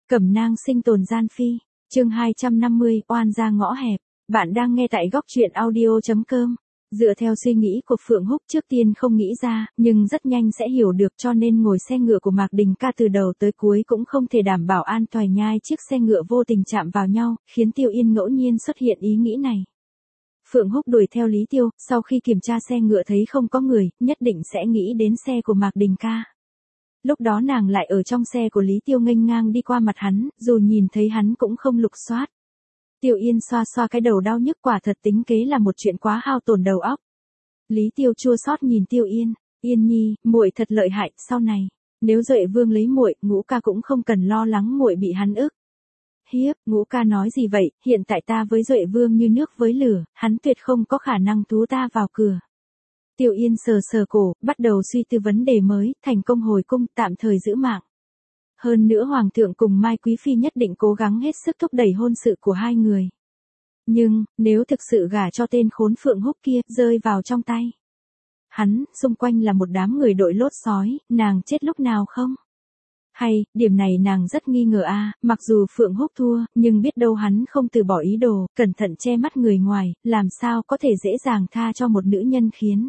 Cẩm nang sinh tồn gian phi, chương 250, oan ra ngõ hẹp. Bạn đang nghe tại góc truyện audio.com. Dựa theo suy nghĩ của Phượng Húc trước tiên không nghĩ ra, nhưng rất nhanh sẽ hiểu được, cho nên ngồi xe ngựa của Mạc Đình Ca từ đầu tới cuối cũng không thể đảm bảo an toàn. Nhai chiếc xe ngựa vô tình chạm vào nhau, khiến Tiêu Yên ngẫu nhiên xuất hiện ý nghĩ này. Phượng Húc đuổi theo Lý Tiêu, sau khi kiểm tra xe ngựa thấy không có người, nhất định sẽ nghĩ đến xe của Mạc Đình Ca. Lúc đó nàng lại ở trong xe của Lý Tiêu nghênh ngang đi qua mặt hắn, dù nhìn thấy hắn cũng không lục soát. Tiêu Yên xoa xoa cái đầu đau nhức, quả thật tính kế là một chuyện quá hao tổn đầu óc. Lý Tiêu chua xót nhìn Tiêu Yên, Yên nhi, muội thật lợi hại, sau này, nếu Duệ Vương lấy muội, Ngũ ca cũng không cần lo lắng muội bị hắn ức hiếp. Ngũ ca nói gì vậy, hiện tại ta với Duệ Vương như nước với lửa, hắn tuyệt không có khả năng thú ta vào cửa. Tiêu Yên sờ sờ cổ, bắt đầu suy tư vấn đề mới, thành công hồi cung, tạm thời giữ mạng. Hơn nữa Hoàng thượng cùng Mai Quý Phi nhất định cố gắng hết sức thúc đẩy hôn sự của hai người. Nhưng, nếu thực sự gả cho tên khốn Phượng Húc kia, rơi vào trong tay hắn, xung quanh là một đám người đội lốt sói, nàng chết lúc nào không? Hay, điểm này nàng rất nghi ngờ mặc dù Phượng Húc thua, nhưng biết đâu hắn không từ bỏ ý đồ, cẩn thận che mắt người ngoài, làm sao có thể dễ dàng tha cho một nữ nhân khiến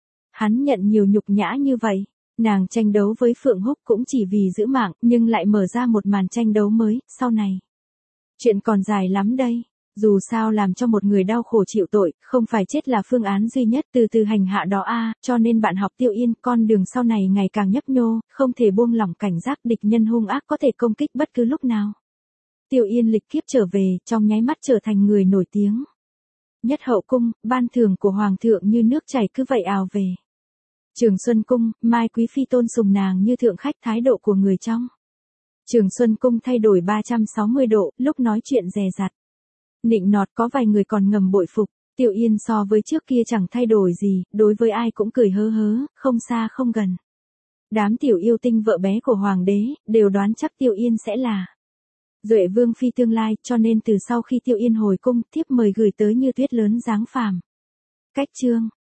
hắn nhận nhiều nhục nhã như vậy. Nàng tranh đấu với Phượng Húc cũng chỉ vì giữ mạng, nhưng lại mở ra một màn tranh đấu mới, sau này. Chuyện còn dài lắm đây. Dù sao làm cho một người đau khổ chịu tội, không phải chết là phương án duy nhất, từ từ hành hạ đó cho nên bạn học Tiêu Yên, con đường sau này ngày càng nhấp nhô, không thể buông lỏng cảnh giác, địch nhân hung ác có thể công kích bất cứ lúc nào. Tiêu Yên lịch kiếp trở về, trong nháy mắt trở thành người nổi tiếng. Nhất hậu cung, ban thưởng của Hoàng thượng như nước chảy cứ vậy ào về. Trường Xuân Cung, Mai Quý Phi tôn sùng nàng như thượng khách, thái độ của người trong Trường Xuân Cung thay đổi 360 độ, lúc nói chuyện dè dặt, nịnh nọt, có vài người còn ngầm bội phục. Tiêu Yên so với trước kia chẳng thay đổi gì, đối với ai cũng cười hớ hớ, không xa không gần. Đám tiểu yêu tinh vợ bé của Hoàng đế, đều đoán chắc Tiêu Yên sẽ là Duệ Vương Phi tương lai, cho nên từ sau khi Tiêu Yên hồi cung, thiếp mời gửi tới như tuyết lớn giáng phàm. Cách chương